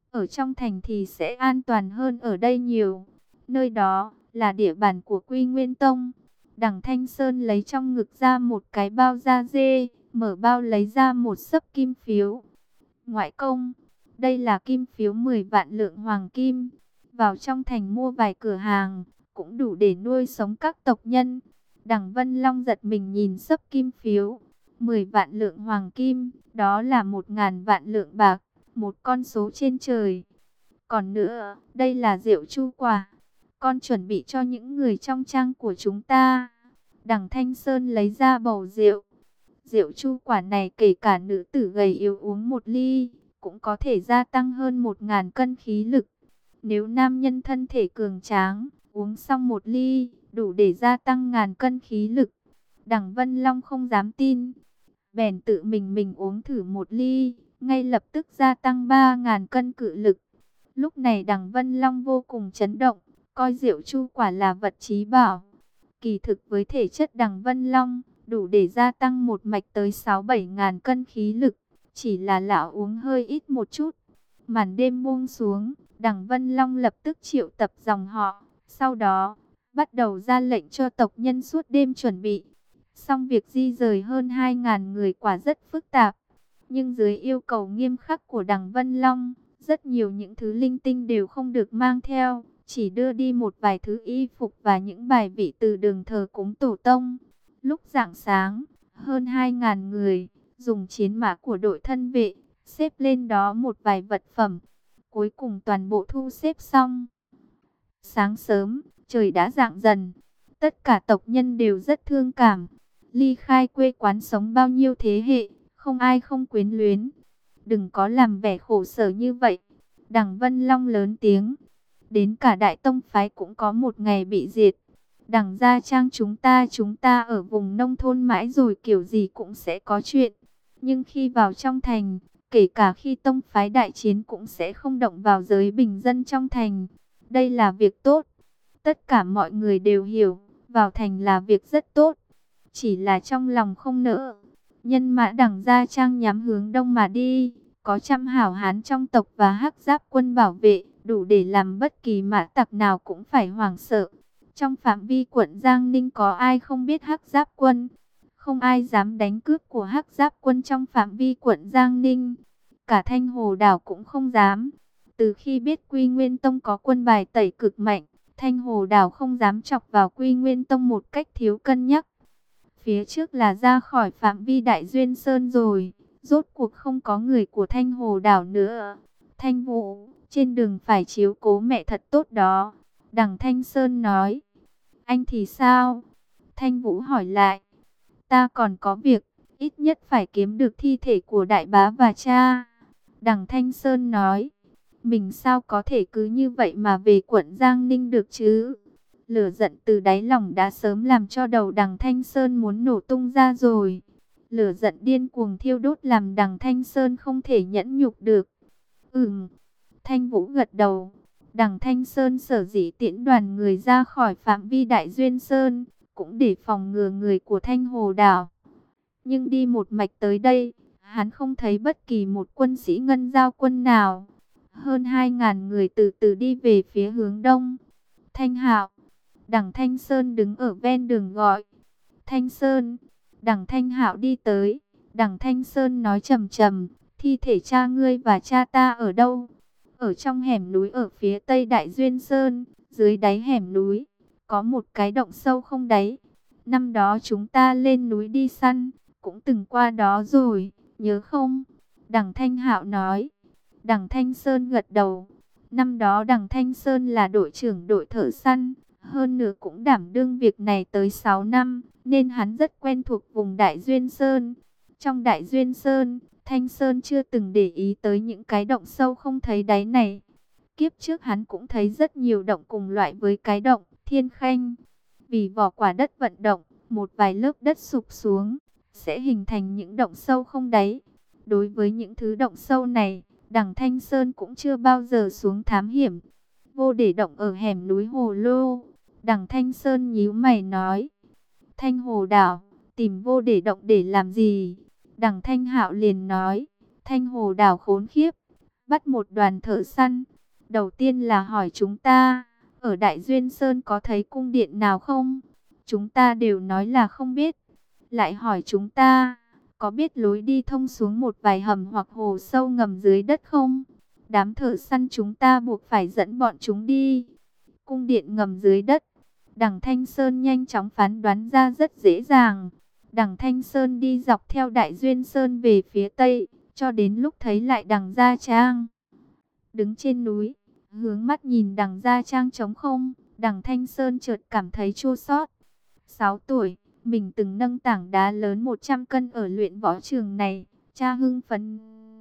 Ở trong thành thì sẽ an toàn hơn ở đây nhiều. Nơi đó là địa bàn của Quy Nguyên Tông. Đằng Thanh Sơn lấy trong ngực ra một cái bao da dê, mở bao lấy ra một xấp kim phiếu. Ngoại công, đây là kim phiếu 10 vạn lượng hoàng kim. Vào trong thành mua vài cửa hàng, cũng đủ để nuôi sống các tộc nhân. Đằng Vân Long giật mình nhìn xấp kim phiếu. 10 vạn lượng hoàng kim, đó là 1.000 vạn lượng bạc, một con số trên trời. Còn nữa, đây là rượu chu quả. Con chuẩn bị cho những người trong trang của chúng ta. Đằng Thanh Sơn lấy ra bầu rượu. Rượu chu quả này kể cả nữ tử gầy yếu uống một ly, cũng có thể gia tăng hơn 1.000 cân khí lực. Nếu nam nhân thân thể cường tráng, uống xong một ly, đủ để gia tăng ngàn cân khí lực. Đằng Vân Long không dám tin, bèn tự mình uống thử một ly, ngay lập tức gia tăng 3.000 cân cự lực. Lúc này đằng Vân Long vô cùng chấn động, coi rượu chu quả là vật chí bảo. Kỳ thực với thể chất đằng Vân Long, đủ để gia tăng một mạch tới 6-7 ngàn cân khí lực, chỉ là lão uống hơi ít một chút. Màn đêm buông xuống, đằng Vân Long lập tức triệu tập dòng họ, sau đó bắt đầu ra lệnh cho tộc nhân suốt đêm chuẩn bị. Xong việc di rời hơn 2.000 người quả rất phức tạp, nhưng dưới yêu cầu nghiêm khắc của đằng Vân Long, rất nhiều những thứ linh tinh đều không được mang theo, chỉ đưa đi một vài thứ y phục và những bài vị từ đường thờ cúng tổ tông. Lúc rạng sáng, hơn 2.000 người dùng chiến mã của đội thân vệ xếp lên đó một vài vật phẩm. Cuối cùng toàn bộ thu xếp xong. Sáng sớm, trời đã rạng dần. Tất cả tộc nhân đều rất thương cảm. Ly khai quê quán sống bao nhiêu thế hệ, không ai không quyến luyến. Đừng có làm vẻ khổ sở như vậy. Đằng Vân Long lớn tiếng. Đến cả Đại Tông phái cũng có một ngày bị diệt. Đằng Gia Trang chúng ta ở vùng nông thôn mãi rồi kiểu gì cũng sẽ có chuyện. Nhưng khi vào trong thành, kể cả khi tông phái đại chiến cũng sẽ không động vào giới bình dân trong thành. Đây là việc tốt. Tất cả mọi người đều hiểu, vào thành là việc rất tốt. Chỉ là trong lòng không nỡ. Nhân mã đằng Gia Trang nhắm hướng đông mà đi. Có trăm hảo hán trong tộc và hắc giáp quân bảo vệ, đủ để làm bất kỳ mã tặc nào cũng phải hoảng sợ. Trong phạm vi quận Giang Ninh có ai không biết hắc giáp quân? Không ai dám đánh cướp của hắc giáp quân trong phạm vi quận Giang Ninh. Cả Thanh Hồ đảo cũng không dám. Từ khi biết Quy Nguyên Tông có quân bài tẩy cực mạnh, Thanh Hồ đảo không dám chọc vào Quy Nguyên Tông một cách thiếu cân nhắc. Phía trước là ra khỏi phạm vi Đại Duyên Sơn rồi, rốt cuộc không có người của Thanh Hồ đảo nữa. Thanh Vũ, trên đường phải chiếu cố mẹ thật tốt đó. Đằng Thanh Sơn nói. Anh thì sao? Thanh Vũ hỏi lại. Ta còn có việc, ít nhất phải kiếm được thi thể của đại bá và cha. Đằng Thanh Sơn nói. Mình sao có thể cứ như vậy mà về quận Giang Ninh được chứ? Lửa giận từ đáy lòng đã sớm làm cho đầu đằng Thanh Sơn muốn nổ tung ra rồi. Lửa giận điên cuồng thiêu đốt làm đằng Thanh Sơn không thể nhẫn nhục được. Thanh Vũ gật đầu. Đằng Thanh Sơn sở dĩ tiễn đoàn người ra khỏi phạm vi Đại Duyên Sơn, cũng để phòng ngừa người của Thanh Hồ đảo. Nhưng đi một mạch tới đây, hắn không thấy bất kỳ một quân sĩ ngân giao quân nào. Hơn 2.000 người từ từ đi về phía hướng đông. Thanh Hạo. Đằng Thanh Sơn đứng ở ven đường gọi. Thanh Sơn. Đằng Thanh Hạo đi tới. Đằng Thanh Sơn nói trầm trầm. Thi thể cha ngươi và cha ta ở đâu? Ở trong hẻm núi ở phía tây Đại Duyên Sơn. Dưới đáy hẻm núi, có một cái động sâu không đáy. Năm đó chúng ta lên núi đi săn, cũng từng qua đó rồi, nhớ không? Đằng Thanh Hạo nói. Đằng Thanh Sơn gật đầu. Năm đó đằng Thanh Sơn là đội trưởng đội thợ săn, hơn nữa cũng đảm đương việc này tới 6 năm, nên hắn rất quen thuộc vùng Đại Duyên Sơn. Trong Đại Duyên Sơn, Thanh Sơn chưa từng để ý tới những cái động sâu không thấy đáy này. Kiếp trước hắn cũng thấy rất nhiều động cùng loại với cái động Thiên Khanh. Vì vỏ quả đất vận động, một vài lớp đất sụp xuống, sẽ hình thành những động sâu không đáy. Đối với những thứ động sâu này, đằng Thanh Sơn cũng chưa bao giờ xuống thám hiểm. Vô để động ở hẻm núi Hồ Lô. Đằng Thanh Sơn nhíu mày nói. Thanh Hồ đảo, tìm vô để động để làm gì? Đằng Thanh Hạo liền nói. Thanh Hồ đảo khốn khiếp. bắt một đoàn thợ săn. Đầu tiên là hỏi chúng ta, ở Đại Duyên Sơn có thấy cung điện nào không? Chúng ta đều nói là không biết. Lại hỏi chúng ta, có biết lối đi thông xuống một vài hầm hoặc hồ sâu ngầm dưới đất không? Đám thợ săn chúng ta buộc phải dẫn bọn chúng đi. Cung điện ngầm dưới đất. Đằng Thanh Sơn nhanh chóng phán đoán ra rất dễ dàng. Đằng Thanh Sơn đi dọc theo Đại Duyên Sơn về phía tây, cho đến lúc thấy lại đằng Gia Trang. Đứng trên núi, hướng mắt nhìn đằng Gia Trang trống không, đằng Thanh Sơn chợt cảm thấy chua xót. 6 tuổi, mình từng nâng tảng đá lớn 100 cân ở luyện võ trường này, cha hưng phấn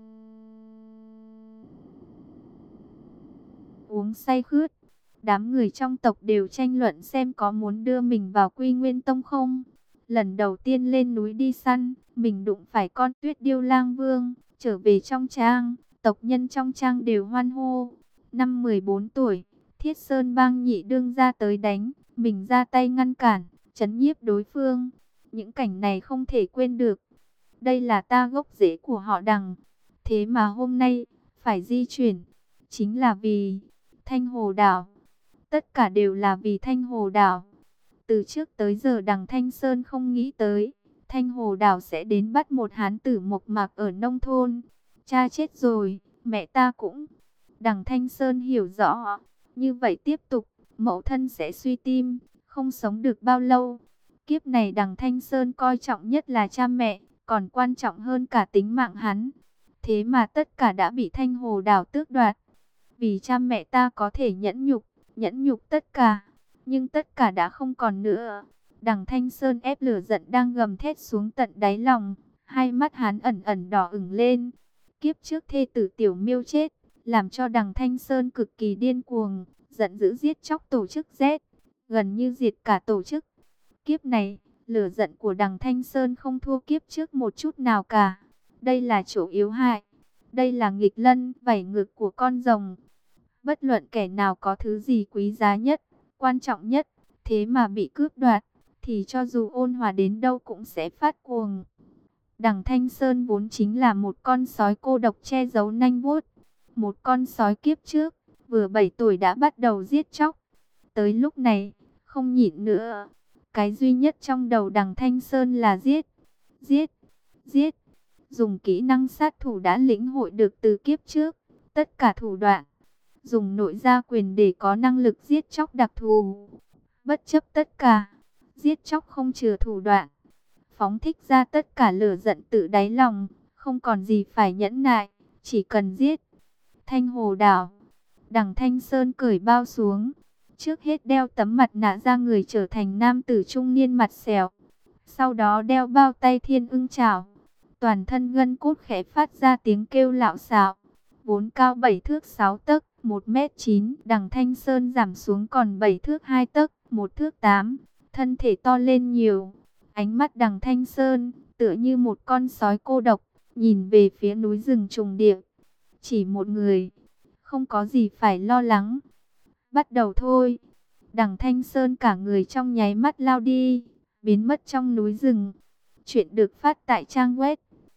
uống say khướt. Đám người trong tộc đều tranh luận xem có muốn đưa mình vào Quy Nguyên Tông không. Lần đầu tiên lên núi đi săn, mình đụng phải con Tuyết Điêu Lang Vương. Trở về trong trang, tộc nhân trong trang đều hoan hô. Năm 14 tuổi, Thiết Sơn Bang nhị đương ra tới đánh, mình ra tay ngăn cản, trấn nhiếp đối phương. Những cảnh này không thể quên được. Đây là ta gốc rễ của họ Đằng. Thế mà hôm nay, phải di chuyển, chính là vì Thanh Hồ Đảo. Tất cả đều là vì Thanh Hồ Đảo. Từ trước tới giờ đằng Thanh Sơn không nghĩ tới Thanh Hồ Đảo sẽ đến bắt một hán tử mộc mạc ở nông thôn. Cha chết rồi, mẹ ta cũng. Đằng Thanh Sơn hiểu rõ, như vậy tiếp tục, mẫu thân sẽ suy tim, không sống được bao lâu. Kiếp này đằng Thanh Sơn coi trọng nhất là cha mẹ, còn quan trọng hơn cả tính mạng hắn. Thế mà tất cả đã bị Thanh Hồ Đảo tước đoạt. Vì cha mẹ ta có thể nhẫn nhục tất cả, nhưng tất cả đã không còn nữa. Đằng Thanh Sơn ép lửa giận đang gầm thét xuống tận đáy lòng, hai mắt hắn ẩn ẩn đỏ ửng lên. Kiếp trước thê tử Tiểu Miêu chết, làm cho đằng Thanh Sơn cực kỳ điên cuồng, giận dữ giết chóc tổ chức Z, gần như diệt cả tổ chức. Kiếp này, lửa giận của đằng Thanh Sơn không thua kiếp trước một chút nào cả. Đây là chỗ yếu hại, đây là nghịch lân, vảy ngược của con rồng. Bất luận kẻ nào có thứ gì quý giá nhất, quan trọng nhất, thế mà bị cướp đoạt, thì cho dù ôn hòa đến đâu cũng sẽ phát cuồng. Đằng Thanh Sơn vốn chính là một con sói cô độc che giấu nanh vuốt. Một con sói kiếp trước, vừa 7 tuổi đã bắt đầu giết chóc. Tới lúc này, không nhịn nữa. Cái duy nhất trong đầu đằng Thanh Sơn là giết, giết, giết. Dùng kỹ năng sát thủ đã lĩnh hội được từ kiếp trước, tất cả thủ đoạn. Dùng nội gia quyền để có năng lực giết chóc đặc thù. Bất chấp tất cả, giết chóc không chừa thủ đoạn. Phóng thích ra tất cả lửa giận tự đáy lòng, không còn gì phải nhẫn nại, chỉ cần giết. Thanh Hồ Đảo, đằng Thanh Sơn cởi bao xuống. Trước hết đeo tấm mặt nạ ra người trở thành nam tử trung niên mặt sẹo. Sau đó đeo bao tay thiên ưng chảo. Toàn thân gân cốt khẽ phát ra tiếng kêu lạo xạo. Vốn cao 7 thước 6 tấc, 1m9, đằng Thanh Sơn giảm xuống còn 7 thước 2 tấc, 1 thước 8, thân thể to lên nhiều. Ánh mắt đằng Thanh Sơn, tựa như một con sói cô độc, nhìn về phía núi rừng trùng điệp. Chỉ một người, không có gì phải lo lắng. Bắt đầu thôi. Đằng Thanh Sơn cả người trong nháy mắt lao đi, biến mất trong núi rừng. Chuyện được phát tại trang web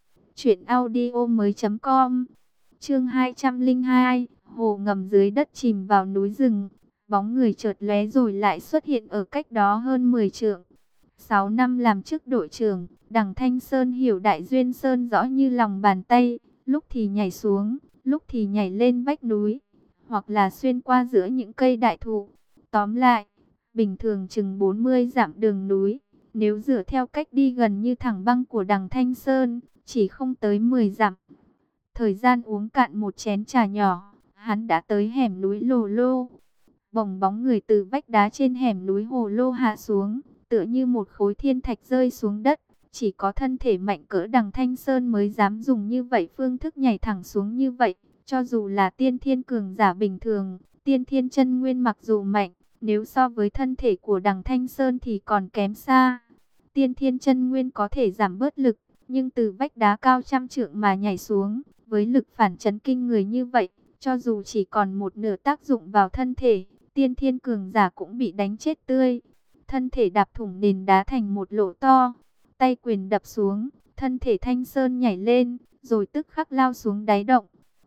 truyệnaudiomoi.com. Chương 202, hồ ngầm dưới đất chìm vào núi rừng. Bóng người chợt lóe rồi lại xuất hiện ở cách đó hơn 10 trượng. 6 năm làm chức đội trưởng, đằng Thanh Sơn hiểu Đại Duyên Sơn rõ như lòng bàn tay. Lúc thì nhảy xuống, lúc thì nhảy lên vách núi, hoặc là xuyên qua giữa những cây đại thụ. Tóm lại, bình thường chừng 40 dặm đường núi. Nếu dựa theo cách đi gần như thẳng băng của đằng Thanh Sơn, chỉ không tới 10 dặm. Thời gian uống cạn một chén trà nhỏ, hắn đã tới hẻm núi Hồ Lô. Bồng bóng người từ vách đá trên hẻm núi Hồ Lô hạ xuống, tựa như một khối thiên thạch rơi xuống đất. Chỉ có thân thể mạnh cỡ đằng Thanh Sơn mới dám dùng như vậy phương thức nhảy thẳng xuống như vậy. Cho dù là tiên thiên cường giả bình thường, tiên thiên chân nguyên mặc dù mạnh, nếu so với thân thể của đằng Thanh Sơn thì còn kém xa. Tiên thiên chân nguyên có thể giảm bớt lực, nhưng từ vách đá cao trăm trượng mà nhảy xuống, với lực phản chấn kinh người như vậy, cho dù chỉ còn một nửa tác dụng vào thân thể, tiên thiên cường giả cũng bị đánh chết tươi. Thân thể đạp thủng nền đá thành một lỗ to, tay quyền đập xuống, thân thể Thanh Sơn nhảy lên, rồi tức khắc lao xuống đáy động.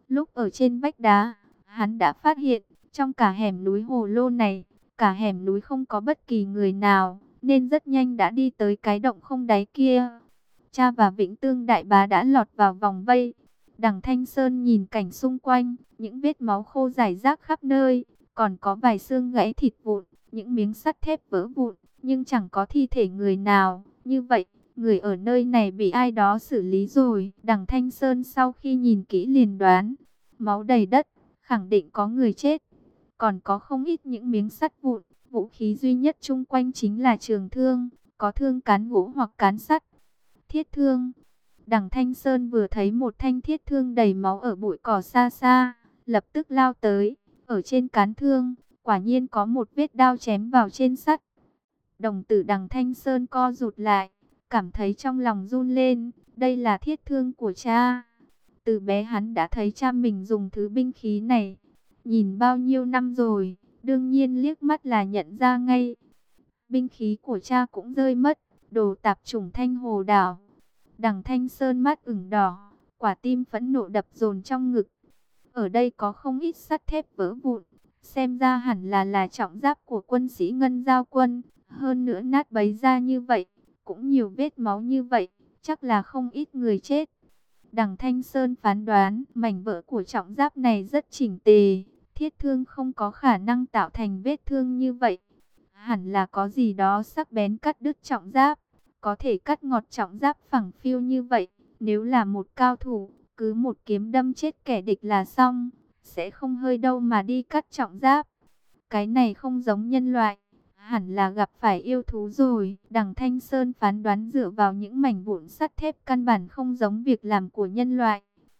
Lúc ở trên vách đá, hắn đã phát hiện, trong cả hẻm núi Hồ Lô này, cả hẻm núi không có bất kỳ người nào, nên rất nhanh đã đi tới cái động không đáy kia. Cha và Vĩnh Tương đại bá đã lọt vào vòng vây. Đằng Thanh Sơn nhìn cảnh xung quanh, những vết máu khô rải rác khắp nơi, còn có vài xương gãy thịt vụn, những miếng sắt thép vỡ vụn, nhưng chẳng có thi thể người nào. Như vậy, người ở nơi này bị ai đó xử lý rồi. Đằng Thanh Sơn sau khi nhìn kỹ liền đoán, máu đầy đất, khẳng định có người chết. Còn có không ít những miếng sắt vụn, vũ khí duy nhất chung quanh chính là trường thương, có thương cán gỗ hoặc cán sắt. Thiết thương. Đằng Thanh Sơn vừa thấy một thanh thiết thương đầy máu ở bụi cỏ xa xa, lập tức lao tới. Ở trên cán thương, quả nhiên có một vết đao chém vào trên sắt. Đồng tử đằng Thanh Sơn co rụt lại, cảm thấy trong lòng run lên. Đây là thiết thương của cha. Từ bé hắn đã thấy cha mình dùng thứ binh khí này. Nhìn bao nhiêu năm rồi, đương nhiên liếc mắt là nhận ra ngay. Binh khí của cha cũng rơi mất, đồ tạp chủng Thanh Hồ Đảo. Đằng Thanh Sơn mắt ửng đỏ, quả tim phẫn nộ đập dồn trong ngực. Ở đây có không ít sắt thép vỡ vụn, xem ra hẳn là trọng giáp của quân sĩ Ngân Giao Quân. Hơn nữa nát bấy ra như vậy, cũng nhiều vết máu như vậy, chắc là không ít người chết. Đằng Thanh Sơn phán đoán, mảnh vỡ của trọng giáp này rất chỉnh tề, thiết thương không có khả năng tạo thành vết thương như vậy. Hẳn là có gì đó sắc bén cắt đứt trọng giáp, có thể cắt ngọt trọng giáp phẳng phiu như vậy. Nếu là một cao thủ, cứ một kiếm đâm chết kẻ địch là xong, sẽ không hơi đâu mà đi cắt trọng giáp. Cái này không giống nhân loại, hẳn là gặp phải yêu thú rồi. Đằng Thanh Sơn phán đoán dựa vào những mảnh vụn sắt thép căn bản không giống việc làm của nhân loại.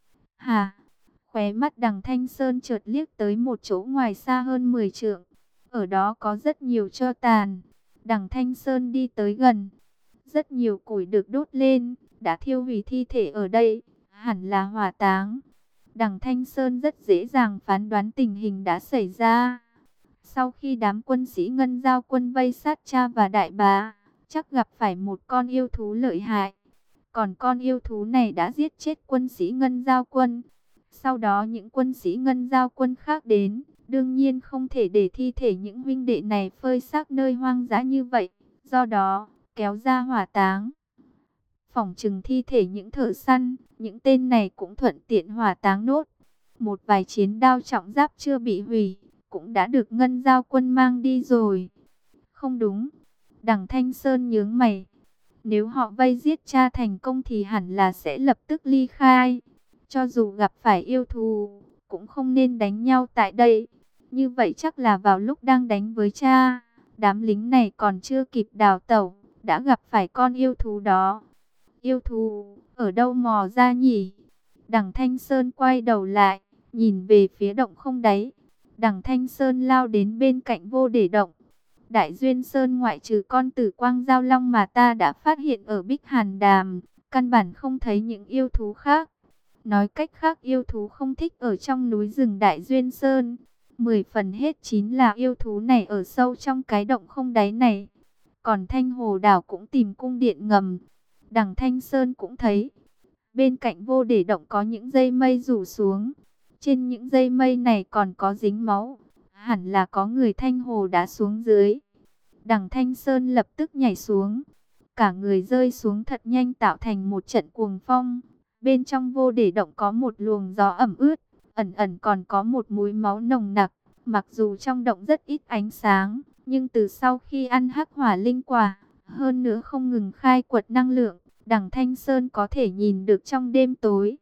Hà, khóe mắt đằng Thanh Sơn chợt liếc tới một chỗ ngoài xa hơn 10 trượng. Ở đó có rất nhiều tro tàn. Đằng Thanh Sơn đi tới gần. Rất nhiều củi được đốt lên, đã thiêu hủy thi thể ở đây, hẳn là hỏa táng. Đằng Thanh Sơn rất dễ dàng phán đoán tình hình đã xảy ra. Sau khi đám quân sĩ Ngân Giao Quân vây sát cha và đại bá, chắc gặp phải một con yêu thú lợi hại. Còn con yêu thú này đã giết chết quân sĩ Ngân Giao Quân. Sau đó những quân sĩ Ngân Giao Quân khác đến, đương nhiên không thể để thi thể những huynh đệ này phơi xác nơi hoang dã như vậy. Do đó, kéo ra hỏa táng. Phỏng chừng thi thể những thợ săn, những tên này cũng thuận tiện hỏa táng nốt. Một vài chiến đao trọng giáp chưa bị hủy, cũng đã được Ngân Giao Quân mang đi rồi. Không đúng. Đằng Thanh Sơn nhướng mày. Nếu họ vây giết cha thành công thì hẳn là sẽ lập tức ly khai. Cho dù gặp phải yêu thù, cũng không nên đánh nhau tại đây. Như vậy chắc là vào lúc đang đánh với cha, đám lính này còn chưa kịp đào tẩu, đã gặp phải con yêu thú đó. Yêu thú, ở đâu mò ra nhỉ? Đằng Thanh Sơn quay đầu lại, nhìn về phía động không đáy. Đằng Thanh Sơn lao đến bên cạnh vô để động. Đại Duyên Sơn ngoại trừ con Tử Quang Giao Long mà ta đã phát hiện ở Bích Hàn Đàm, căn bản không thấy những yêu thú khác. Nói cách khác, yêu thú không thích ở trong núi rừng Đại Duyên Sơn. 10 phần hết 9 là yêu thú này ở sâu trong cái động không đáy này. Còn Thanh Hồ Đảo cũng tìm cung điện ngầm. Đằng Thanh Sơn cũng thấy, bên cạnh vô để động có những dây mây rủ xuống. Trên những dây mây này còn có dính máu. Hẳn là có người Thanh Hồ đã xuống dưới. Đằng Thanh Sơn lập tức nhảy xuống. Cả người rơi xuống thật nhanh tạo thành một trận cuồng phong. Bên trong vô để động có một luồng gió ẩm ướt. Ẩn ẩn còn có một mùi máu nồng nặc. Mặc dù trong động rất ít ánh sáng, nhưng từ sau khi ăn hắc hỏa linh quả, hơn nữa không ngừng khai quật năng lượng, đằng Thanh Sơn có thể nhìn được trong đêm tối.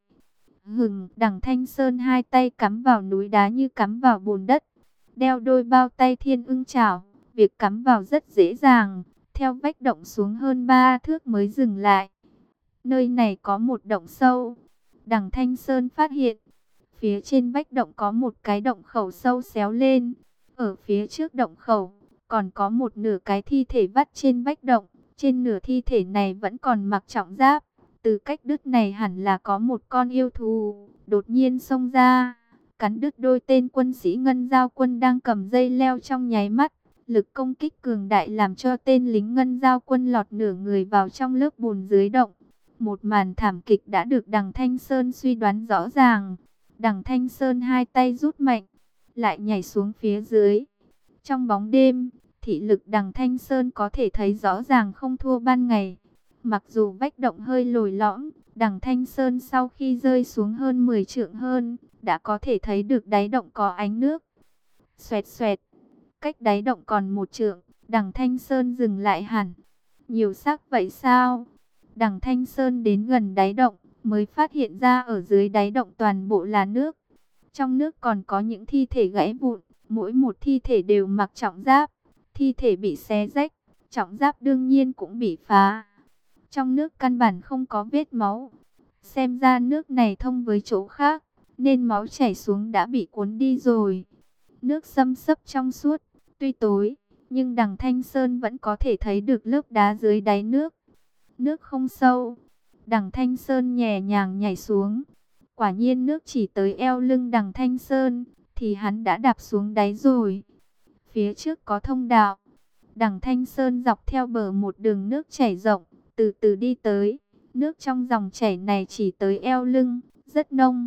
Đằng Thanh Sơn hai tay cắm vào núi đá như cắm vào bùn đất. Đeo đôi bao tay thiên ưng chảo, việc cắm vào rất dễ dàng. Theo vách động xuống hơn 3 thước mới dừng lại. Nơi này có một động sâu. Đằng Thanh Sơn phát hiện, phía trên vách động có một cái động khẩu sâu xéo lên. Ở phía trước động khẩu, còn có một nửa cái thi thể vắt trên vách động. Trên nửa thi thể này vẫn còn mặc trọng giáp. Từ cách đứt này hẳn là có một con yêu thú đột nhiên xông ra, cắn đứt đôi tên quân sĩ Ngân Giao Quân đang cầm dây leo trong nháy mắt. Lực công kích cường đại làm cho tên lính Ngân Giao Quân lọt nửa người vào trong lớp bùn dưới động. Một màn thảm kịch đã được đằng Thanh Sơn suy đoán rõ ràng. Đằng Thanh Sơn hai tay rút mạnh, lại nhảy xuống phía dưới. Trong bóng đêm, thị lực Đằng Thanh Sơn có thể thấy rõ ràng không thua ban ngày. Mặc dù vách động hơi lồi lõm, Đằng Thanh Sơn sau khi rơi xuống hơn 10 trượng hơn, đã có thể thấy được đáy động có ánh nước. Xoẹt xoẹt, cách đáy động còn 1 trượng, Đằng Thanh Sơn dừng lại hẳn. Nhiều xác vậy sao? Đằng Thanh Sơn đến gần đáy động, mới phát hiện ra ở dưới đáy động toàn bộ là nước. Trong nước còn có những thi thể gãy vụn, mỗi một thi thể đều mặc trọng giáp. Thi thể bị xé rách, trọng giáp đương nhiên cũng bị phá. Trong nước căn bản không có vết máu. Xem ra nước này thông với chỗ khác, nên máu chảy xuống đã bị cuốn đi rồi. Nước xâm xấp trong suốt, tuy tối, nhưng Đằng Thanh Sơn vẫn có thể thấy được lớp đá dưới đáy nước. Nước không sâu, Đằng Thanh Sơn nhẹ nhàng nhảy xuống. Quả nhiên nước chỉ tới eo lưng Đằng Thanh Sơn, thì hắn đã đạp xuống đáy rồi. Phía trước có thông đạo. Đằng Thanh Sơn dọc theo bờ một đường nước chảy rộng, từ từ đi tới. Nước trong dòng chảy này chỉ tới eo lưng, rất nông.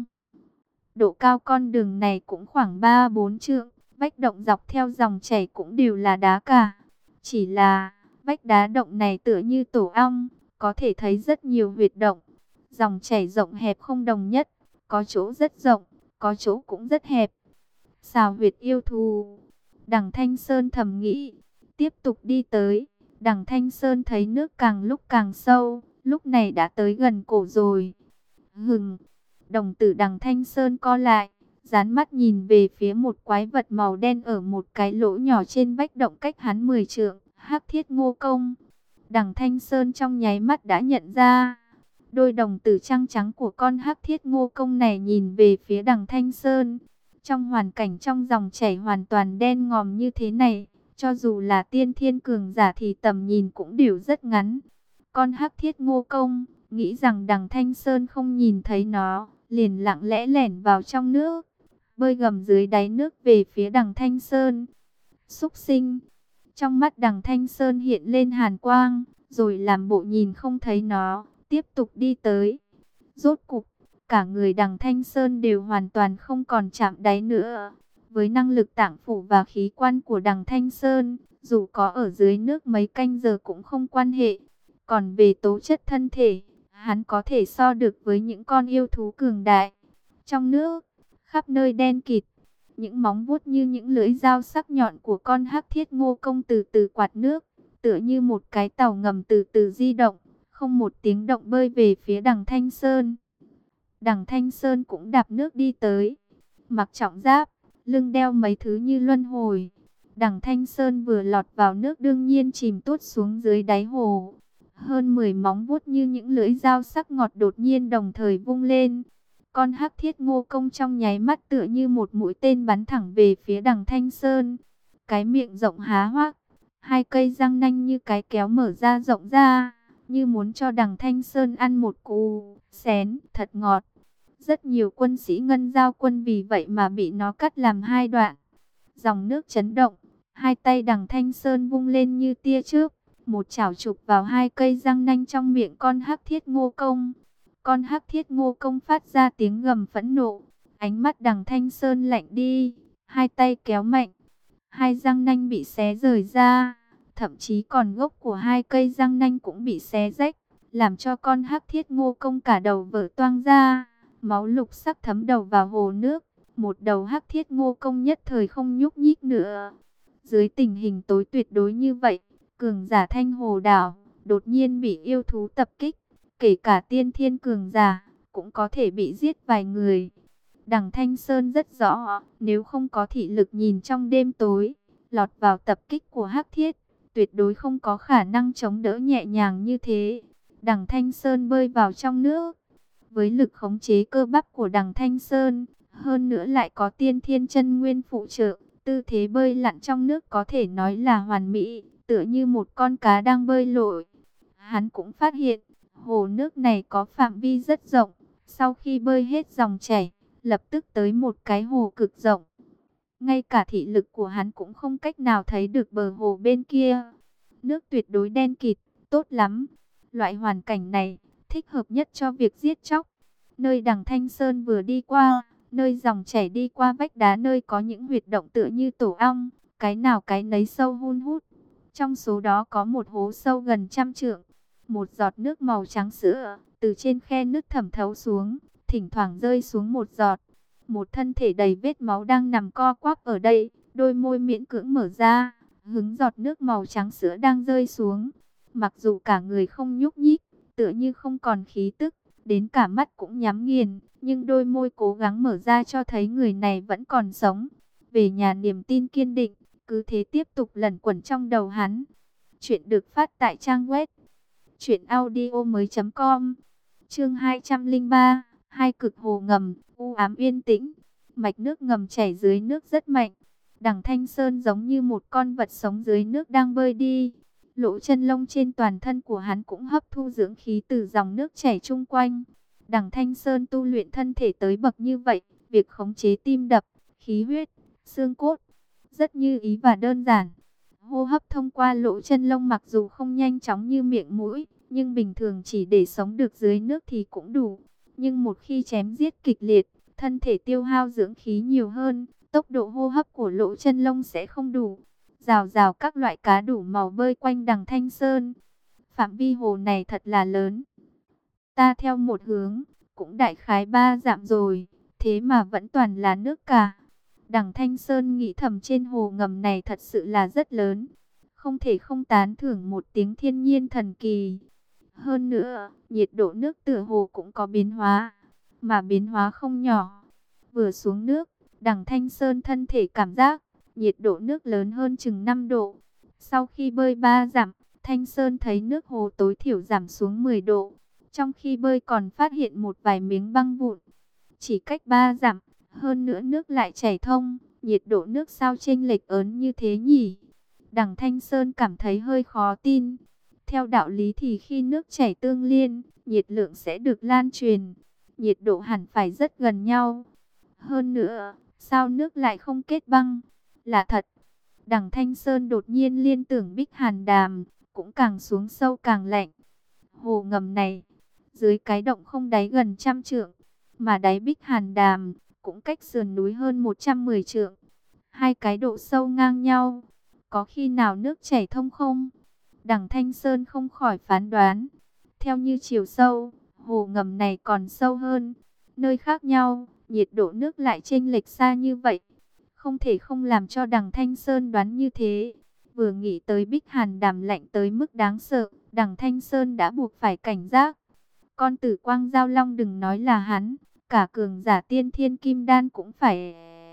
Độ cao con đường này cũng khoảng 3-4 trượng. Vách động dọc theo dòng chảy cũng đều là đá cả. Chỉ là vách đá động này tựa như tổ ong, có thể thấy rất nhiều huyệt động. Dòng chảy rộng hẹp không đồng nhất, có chỗ rất rộng, có chỗ cũng rất hẹp. Xào huyệt yêu thú. Đằng Thanh Sơn thầm nghĩ, tiếp tục đi tới. Đằng Thanh Sơn thấy nước càng lúc càng sâu, lúc này đã tới gần cổ rồi. Hừng, đồng tử Đằng Thanh Sơn co lại, dán mắt nhìn về phía một quái vật màu đen ở một cái lỗ nhỏ trên vách động cách hắn 10 trượng, Hắc Thiết Ngô Công. Đằng Thanh Sơn trong nháy mắt đã nhận ra, đôi đồng tử trăng trắng của con Hắc Thiết Ngô Công này nhìn về phía Đằng Thanh Sơn. Trong hoàn cảnh trong dòng chảy hoàn toàn đen ngòm như thế này, cho dù là tiên thiên cường giả thì tầm nhìn cũng đều rất ngắn. Con Hắc Thiết Ngô Công nghĩ rằng Đằng Thanh Sơn không nhìn thấy nó, liền lặng lẽ lẻn vào trong nước, bơi gầm dưới đáy nước về phía Đằng Thanh Sơn. Súc sinh! Trong mắt Đằng Thanh Sơn hiện lên hàn quang, rồi làm bộ nhìn không thấy nó, tiếp tục đi tới. Rốt cục, cả người Đằng Thanh Sơn đều hoàn toàn không còn chạm đáy nữa. Với năng lực tạng phủ và khí quan của Đằng Thanh Sơn, dù có ở dưới nước mấy canh giờ cũng không quan hệ. Còn về tố chất thân thể, hắn có thể so được với những con yêu thú cường đại. Trong nước, khắp nơi đen kịt, những móng vuốt như những lưỡi dao sắc nhọn của con Hắc Thiết Ngô Công từ từ quạt nước, tựa như một cái tàu ngầm từ từ di động, không một tiếng động bơi về phía Đằng Thanh Sơn. Đằng Thanh Sơn cũng đạp nước đi tới, mặc trọng giáp, lưng đeo mấy thứ như luân hồi. Đằng Thanh Sơn vừa lọt vào nước đương nhiên chìm tuốt xuống dưới đáy hồ. Hơn 10 móng vuốt như những lưỡi dao sắc ngọt đột nhiên đồng thời vung lên. Con Hắc Thiết Ngô Công trong nháy mắt tựa như một mũi tên bắn thẳng về phía Đằng Thanh Sơn. Cái miệng rộng há hoác, hai cây răng nanh như cái kéo mở ra rộng ra, như muốn cho Đằng Thanh Sơn ăn một cú xén thật ngọt. Rất nhiều quân sĩ Ngân Giao quân vì vậy mà bị nó cắt làm hai đoạn. Dòng nước chấn động, hai tay Đằng Thanh Sơn vung lên như tia chớp, một chảo chụp vào hai cây răng nanh trong miệng con Hắc Thiết Ngô Công. Con Hắc Thiết Ngô Công phát ra tiếng gầm phẫn nộ, ánh mắt Đằng Thanh Sơn lạnh đi, hai tay kéo mạnh, hai răng nanh bị xé rời ra, thậm chí còn gốc của hai cây răng nanh cũng bị xé rách, làm cho con Hắc Thiết Ngô Công cả đầu vỡ toang ra, máu lục sắc thấm đầu vào hồ nước. Một đầu Hắc Thiết Ngô Công nhất thời không nhúc nhích nữa. Dưới tình hình tối tuyệt đối như vậy, cường giả Thanh Hồ Đảo đột nhiên bị yêu thú tập kích, kể cả tiên thiên cường giả cũng có thể bị giết vài người. Đằng Thanh Sơn rất rõ, nếu không có thị lực nhìn trong đêm tối, lọt vào tập kích của Hắc Thiết, tuyệt đối không có khả năng chống đỡ nhẹ nhàng như thế. Đằng Thanh Sơn bơi vào trong nước, với lực khống chế cơ bắp của Đằng Thanh Sơn, hơn nữa lại có tiên thiên chân nguyên phụ trợ, tư thế bơi lặn trong nước có thể nói là hoàn mỹ, tựa như một con cá đang bơi lội. Hắn cũng phát hiện, hồ nước này có phạm vi rất rộng, sau khi bơi hết dòng chảy, lập tức tới một cái hồ cực rộng. Ngay cả thị lực của hắn cũng không cách nào thấy được bờ hồ bên kia. Nước tuyệt đối đen kịt, tốt lắm. Loại hoàn cảnh này, thích hợp nhất cho việc giết chóc. Nơi Đằng Thanh Sơn vừa đi qua, Nơi dòng chảy đi qua vách đá, nơi có những huyệt động tựa như tổ ong, cái nào cái nấy sâu hun hút. Trong số đó có một hố sâu gần 100 trượng, một giọt nước màu trắng sữa từ trên khe nứt thẩm thấu xuống, thỉnh thoảng rơi xuống một giọt. Một thân thể đầy vết máu đang nằm co quắp ở đây, đôi môi miễn cưỡng mở ra, hứng giọt nước màu trắng sữa đang rơi xuống. Mặc dù cả người không nhúc nhích, tựa như không còn khí tức, đến cả mắt cũng nhắm nghiền, nhưng đôi môi cố gắng mở ra cho thấy người này vẫn còn sống. Về nhà niềm tin kiên định, cứ thế tiếp tục lẩn quẩn trong đầu hắn. Chuyện được phát tại trang web truyệnaudiomoi.com. Chương 203, hai cực hồ ngầm, u ám yên tĩnh. Mạch nước ngầm chảy dưới nước rất mạnh. Đằng Thanh Sơn giống như một con vật sống dưới nước đang bơi đi. Lỗ chân lông trên toàn thân của hắn cũng hấp thu dưỡng khí từ dòng nước chảy chung quanh. Đằng Thanh Sơn tu luyện thân thể tới bậc như vậy, việc khống chế tim đập, khí huyết, xương cốt rất như ý và đơn giản. Hô hấp thông qua lỗ chân lông mặc dù không nhanh chóng như miệng mũi, nhưng bình thường chỉ để sống được dưới nước thì cũng đủ. Nhưng một khi chém giết kịch liệt, thân thể tiêu hao dưỡng khí nhiều hơn, tốc độ hô hấp của lỗ chân lông sẽ không đủ. Rào rào các loại cá đủ màu bơi quanh đằng Thanh Sơn. Phạm vi hồ này thật là lớn. Ta theo một hướng, cũng đại khái 3 dặm rồi, thế mà vẫn toàn là nước cả. Đằng Thanh Sơn nghĩ thầm, trên hồ ngầm này thật sự là rất lớn. Không thể không tán thưởng một tiếng thiên nhiên thần kỳ. Hơn nữa, nhiệt độ nước tựa hồ cũng có biến hóa, mà biến hóa không nhỏ. Vừa xuống nước, đằng Thanh Sơn thân thể cảm giác nhiệt độ nước lớn hơn chừng 5 độ. Sau khi bơi 3 dặm, Thanh Sơn thấy nước hồ tối thiểu giảm xuống 10 độ. Trong khi bơi còn phát hiện một vài miếng băng vụn. Chỉ cách 3 dặm, hơn nữa nước lại chảy thông, nhiệt độ nước sao chênh lệch ớn như thế nhỉ? Đằng Thanh Sơn cảm thấy hơi khó tin. Theo đạo lý thì khi nước chảy tương liên, nhiệt lượng sẽ được lan truyền, nhiệt độ hẳn phải rất gần nhau. Hơn nữa, sao nước lại không kết băng? Là thật. Đằng Thanh Sơn đột nhiên liên tưởng Bích Hàn Đàm, cũng càng xuống sâu càng lạnh. Hồ ngầm này, dưới cái động không đáy gần 100 trượng, mà đáy Bích Hàn Đàm cũng cách sườn núi hơn 110 trượng. Hai cái độ sâu ngang nhau, có khi nào nước chảy thông không? Đằng Thanh Sơn không khỏi phán đoán. Theo như chiều sâu, hồ ngầm này còn sâu hơn. Nơi khác nhau, nhiệt độ nước lại chênh lệch xa như vậy. Không thể không làm cho đằng Thanh Sơn đoán như thế. Vừa nghĩ tới Bích Hàn Đàm lạnh tới mức đáng sợ, đằng Thanh Sơn đã buộc phải cảnh giác. Con Tử Quang Giao Long đừng nói là hắn, cả cường giả tiên thiên kim đan cũng phải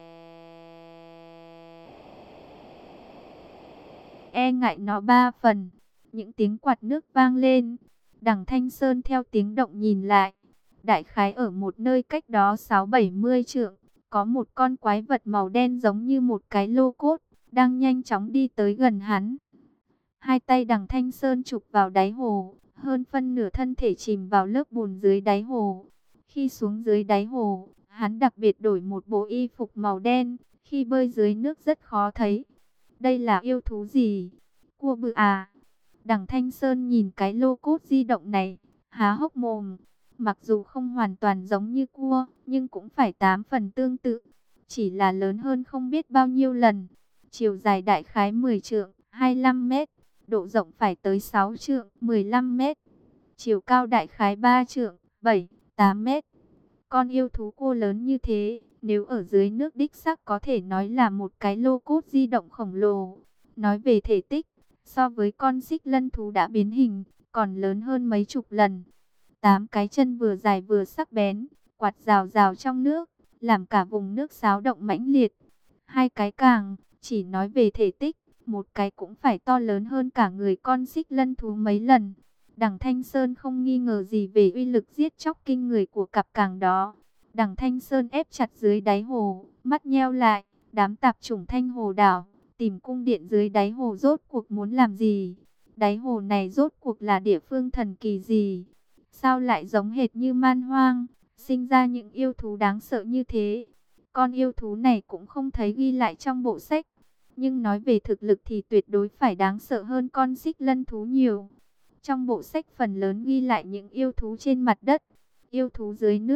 e ngại nó 3 phần. Những tiếng quạt nước vang lên. Đằng Thanh Sơn theo tiếng động nhìn lại. Đại khái ở một nơi cách đó 60-70 trượng, có một con quái vật màu đen giống như một cái lô cốt, đang nhanh chóng đi tới gần hắn. Hai tay đằng Thanh Sơn chụp vào đáy hồ, hơn phân nửa thân thể chìm vào lớp bùn dưới đáy hồ. Khi xuống dưới đáy hồ, hắn đặc biệt đổi một bộ y phục màu đen, khi bơi dưới nước rất khó thấy. Đây là yêu thú gì? Cua bự à? Đằng Thanh Sơn nhìn cái lô cốt di động này, há hốc mồm. Mặc dù không hoàn toàn giống như cua, nhưng cũng phải 8 phần tương tự. Chỉ là lớn hơn không biết bao nhiêu lần. Chiều dài đại khái 10 trượng, 25 mét. Độ rộng phải tới 6 trượng, 15 mét. Chiều cao đại khái 3 trượng, 7-8 mét. Con yêu thú cua lớn như thế, nếu ở dưới nước đích xác có thể nói là một cái lô cốt di động khổng lồ. Nói về thể tích, so với con xích lân thú đã biến hình, còn lớn hơn mấy chục lần. 8 cái chân vừa dài vừa sắc bén, quạt rào rào trong nước, làm cả vùng nước xáo động mãnh liệt. Hai cái càng, chỉ nói về thể tích, một cái cũng phải to lớn hơn cả người con xích lân thú mấy lần. Đằng Thanh Sơn không nghi ngờ gì về uy lực giết chóc kinh người của cặp càng đó. Đằng Thanh Sơn ép chặt dưới đáy hồ, mắt nheo lại, đám tạp chủng Thanh Hồ Đảo, tìm cung điện dưới đáy hồ rốt cuộc muốn làm gì? Đáy hồ này rốt cuộc là địa phương thần kỳ gì? Sao lại giống hệt như man hoang, sinh ra những yêu thú đáng sợ như thế? Con yêu thú này cũng không thấy ghi lại trong bộ sách, nhưng nói về thực lực thì tuyệt đối phải đáng sợ hơn con xích lân thú nhiều. Trong bộ sách phần lớn ghi lại những yêu thú trên mặt đất, yêu thú dưới nước,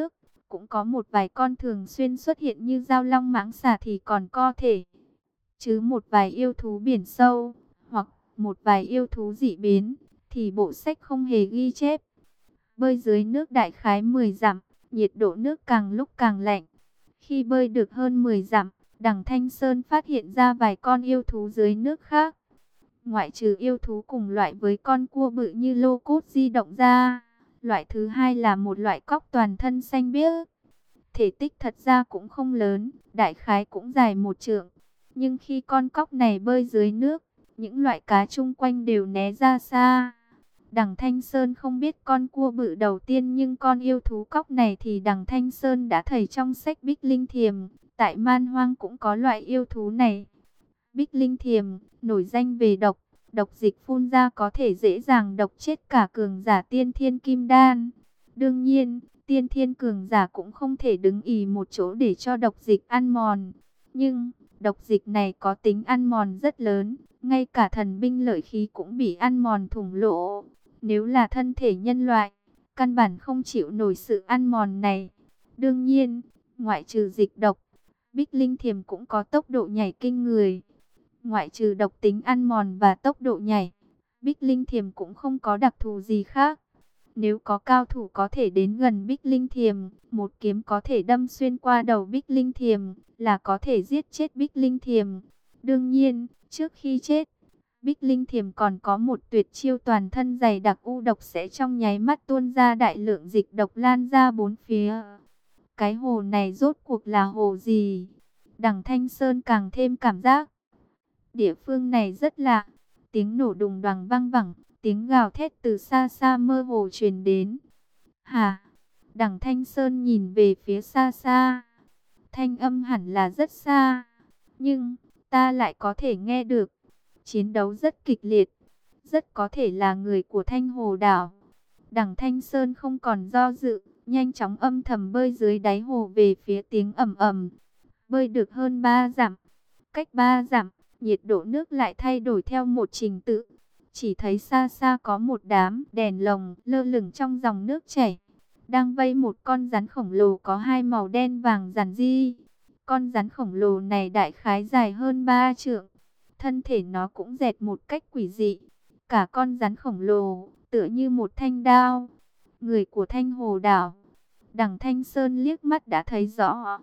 cũng có một vài con thường xuyên xuất hiện như dao long mãng xà thì còn có thể. Chứ một vài yêu thú biển sâu, hoặc một vài yêu thú dị biến, thì bộ sách không hề ghi chép. Bơi dưới nước đại khái 10 dặm, nhiệt độ nước càng lúc càng lạnh. Khi bơi được hơn 10 dặm, Đằng Thanh Sơn phát hiện ra vài con yêu thú dưới nước khác. Ngoại trừ yêu thú cùng loại với con cua bự như lô cốt di động ra, loại thứ hai là một loại cóc toàn thân xanh biếc. Thể tích thật ra cũng không lớn, đại khái cũng dài 1 trượng. Nhưng khi con cóc này bơi dưới nước, những loại cá chung quanh đều né ra xa. Đằng Thanh Sơn không biết con cua bự đầu tiên, nhưng con yêu thú cóc này thì Đằng Thanh Sơn đã thấy trong sách Bích Linh Thiềm. Tại Man Hoang cũng có loại yêu thú này. Bích Linh Thiềm nổi danh về độc, độc dịch phun ra có thể dễ dàng độc chết cả cường giả tiên thiên kim đan. Đương nhiên, tiên thiên cường giả cũng không thể đứng ì một chỗ để cho độc dịch ăn mòn. Nhưng, độc dịch này có tính ăn mòn rất lớn, ngay cả thần binh lợi khí cũng bị ăn mòn thủng lỗ. Nếu là thân thể nhân loại, căn bản không chịu nổi sự ăn mòn này. Đương nhiên, ngoại trừ dịch độc, Bích Linh Thiềm cũng có tốc độ nhảy kinh người. Ngoại trừ độc tính ăn mòn và tốc độ nhảy, Bích Linh Thiềm cũng không có đặc thù gì khác. Nếu có cao thủ có thể đến gần Bích Linh Thiềm, một kiếm có thể đâm xuyên qua đầu Bích Linh Thiềm, là có thể giết chết Bích Linh Thiềm. Đương nhiên, trước khi chết, Bích Linh Thiềm còn có một tuyệt chiêu toàn thân dày đặc u độc sẽ trong nháy mắt tuôn ra đại lượng dịch độc lan ra bốn phía. Cái hồ này rốt cuộc là hồ gì? Đằng Thanh Sơn càng thêm cảm giác địa phương này rất lạ. Tiếng nổ đùng đoàng vang vẳng, tiếng gào thét từ xa xa mơ hồ truyền đến. Hả? Đằng Thanh Sơn nhìn về phía xa xa. Thanh âm hẳn là rất xa, nhưng ta lại có thể nghe được. Chiến đấu rất kịch liệt, rất có thể là người của Thanh Hồ Đảo. Đằng Thanh Sơn không còn do dự, nhanh chóng âm thầm bơi dưới đáy hồ về phía tiếng ầm ầm. Bơi được hơn 3 dặm, cách 3 dặm, nhiệt độ nước lại thay đổi theo một trình tự. Chỉ thấy xa xa có một đám đèn lồng lơ lửng trong dòng nước chảy, đang vây một con rắn khổng lồ có hai màu đen vàng rằn ri. Con rắn khổng lồ này đại khái dài hơn 3 trượng. Thân thể nó cũng dẹt một cách quỷ dị. Cả con rắn khổng lồ tựa như một thanh đao. Người của Thanh Hồ Đảo. Đằng Thanh Sơn liếc mắt đã thấy rõ.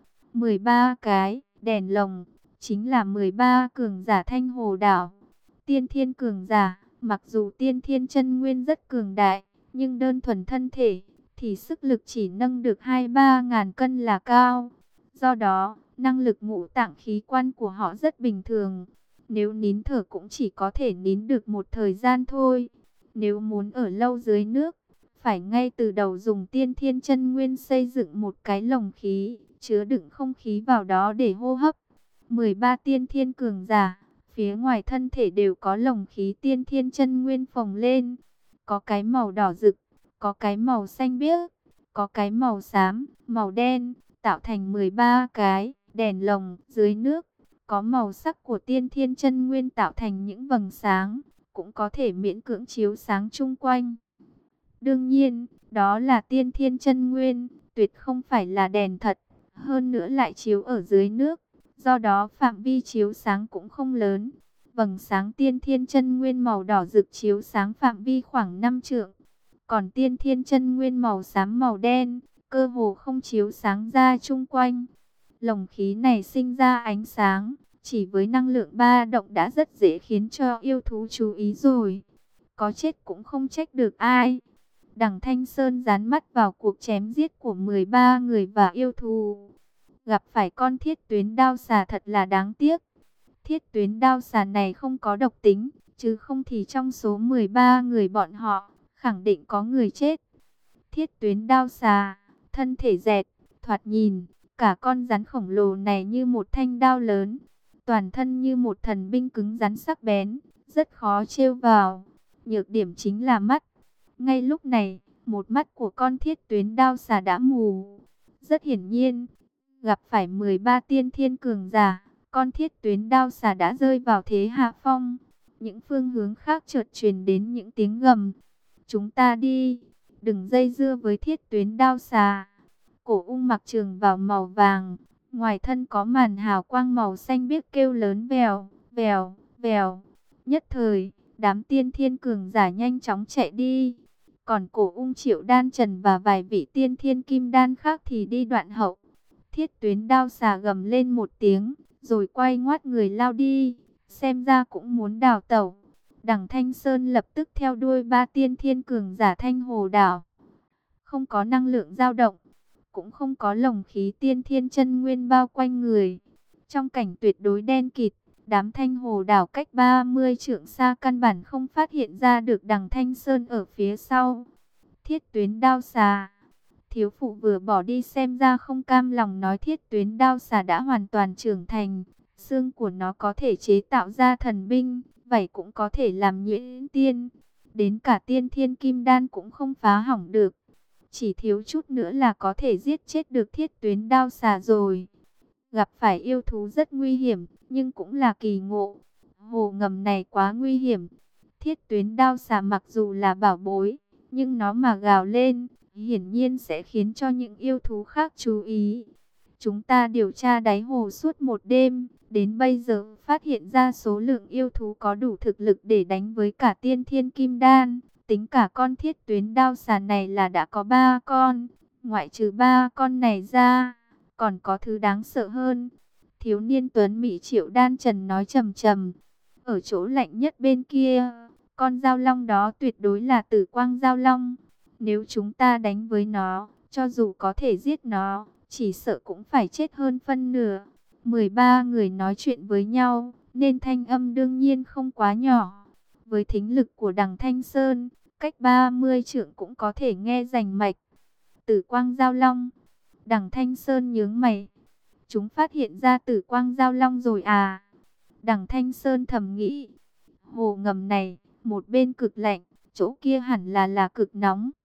13 cái đèn lồng chính là 13 cường giả Thanh Hồ Đảo. Tiên thiên cường giả, mặc dù tiên thiên chân nguyên rất cường đại, nhưng đơn thuần thân thể thì sức lực chỉ nâng được 2-3 ngàn cân là cao. Do đó, năng lực ngũ tạng khí quan của họ rất bình thường. Nếu nín thở cũng chỉ có thể nín được một thời gian thôi. Nếu muốn ở lâu dưới nước, phải ngay từ đầu dùng tiên thiên chân nguyên xây dựng một cái lồng khí, chứa đựng không khí vào đó để hô hấp. 13 tiên thiên cường giả, phía ngoài thân thể đều có lồng khí tiên thiên chân nguyên phồng lên. Có cái màu đỏ rực, có cái màu xanh biếc, có cái màu xám, màu đen, tạo thành 13 cái đèn lồng dưới nước. Có màu sắc của tiên thiên chân nguyên tạo thành những vầng sáng, cũng có thể miễn cưỡng chiếu sáng chung quanh. Đương nhiên, đó là tiên thiên chân nguyên, tuyệt không phải là đèn thật, hơn nữa lại chiếu ở dưới nước, do đó phạm vi chiếu sáng cũng không lớn. Vầng sáng tiên thiên chân nguyên màu đỏ rực chiếu sáng phạm vi khoảng 5 trượng, còn tiên thiên chân nguyên màu xám màu đen, cơ hồ không chiếu sáng ra chung quanh. Lồng khí này sinh ra ánh sáng, chỉ với năng lượng ba động đã rất dễ khiến cho yêu thú chú ý rồi. Có chết cũng không trách được ai. Đằng Thanh Sơn dán mắt vào cuộc chém giết của 13 người và yêu thú. Gặp phải con thiết tuyến đao xà thật là đáng tiếc. Thiết tuyến đao xà này không có độc tính, chứ không thì trong số 13 người bọn họ, khẳng định có người chết. Thiết tuyến đao xà, thân thể dẹt, thoạt nhìn, cả con rắn khổng lồ này như một thanh đao lớn. Toàn thân như một thần binh cứng rắn sắc bén, rất khó trêu vào. Nhược điểm chính là mắt. Ngay lúc này, một mắt của con thiết tuyến đao xà đã mù. Rất hiển nhiên, gặp phải 13 tiên thiên cường giả, con thiết tuyến đao xà đã rơi vào thế hạ phong. Những phương hướng khác chợt truyền đến những tiếng gầm. Chúng ta đi, đừng dây dưa với thiết tuyến đao xà. Cổ ung mặc trường bào màu vàng, ngoài thân có màn hào quang màu xanh biếc kêu lớn vèo, vèo, vèo. Nhất thời, đám tiên thiên cường giả nhanh chóng chạy đi. Còn Cổ ung, Triệu Đan Trần và vài vị tiên thiên kim đan khác thì đi đoạn hậu. Thiết Tuyến Đao Xà gầm lên một tiếng, rồi quay ngoắt người lao đi, xem ra cũng muốn đào tẩu. Đằng Thanh Sơn lập tức theo đuôi ba tiên thiên cường giả Thanh Hồ Đảo. Không có năng lượng dao động, cũng không có lồng khí tiên thiên chân nguyên bao quanh người. Trong cảnh tuyệt đối đen kịt, đám Thanh Hồ Đảo cách 30 trượng xa căn bản không phát hiện ra được đằng Thanh Sơn ở phía sau. Thiết Tuyến Đao Xà. Thiếu phụ vừa bỏ đi xem ra không cam lòng nói Thiết Tuyến Đao Xà đã hoàn toàn trưởng thành. Xương của nó có thể chế tạo ra thần binh, vảy cũng có thể làm nhuyễn tiên. Đến cả tiên thiên kim đan cũng không phá hỏng được. Chỉ thiếu chút nữa là có thể giết chết được Thiết Tuyến Đao Xà rồi. Gặp phải yêu thú rất nguy hiểm, nhưng cũng là kỳ ngộ. Hồ ngầm này quá nguy hiểm. Thiết Tuyến Đao Xà mặc dù là bảo bối, nhưng nó mà gào lên, hiển nhiên sẽ khiến cho những yêu thú khác chú ý. Chúng ta điều tra đáy hồ suốt một đêm, đến bây giờ phát hiện ra số lượng yêu thú có đủ thực lực để đánh với cả tiên thiên kim đan. Tính cả con Thiết Tuyến Đao Xà này là đã có 3 con, ngoại trừ 3 con này ra, còn có thứ đáng sợ hơn. Thiếu niên tuấn mỹ Triệu Đan Trần nói trầm trầm, ở chỗ lạnh nhất bên kia, con dao long đó tuyệt đối là Tử Quang Dao Long. Nếu chúng ta đánh với nó, cho dù có thể giết nó, chỉ sợ cũng phải chết hơn phân nửa. 13 người nói chuyện với nhau, nên thanh âm đương nhiên không quá nhỏ. Với thính lực của đằng Thanh Sơn, cách 30 trượng cũng có thể nghe rành mạch. Tử Quang Dao Long. Đằng Thanh Sơn nhướng mày. Chúng phát hiện ra Tử Quang Dao Long rồi à? Đằng Thanh Sơn thầm nghĩ. Hồ ngầm này, một bên cực lạnh, chỗ kia hẳn là cực nóng.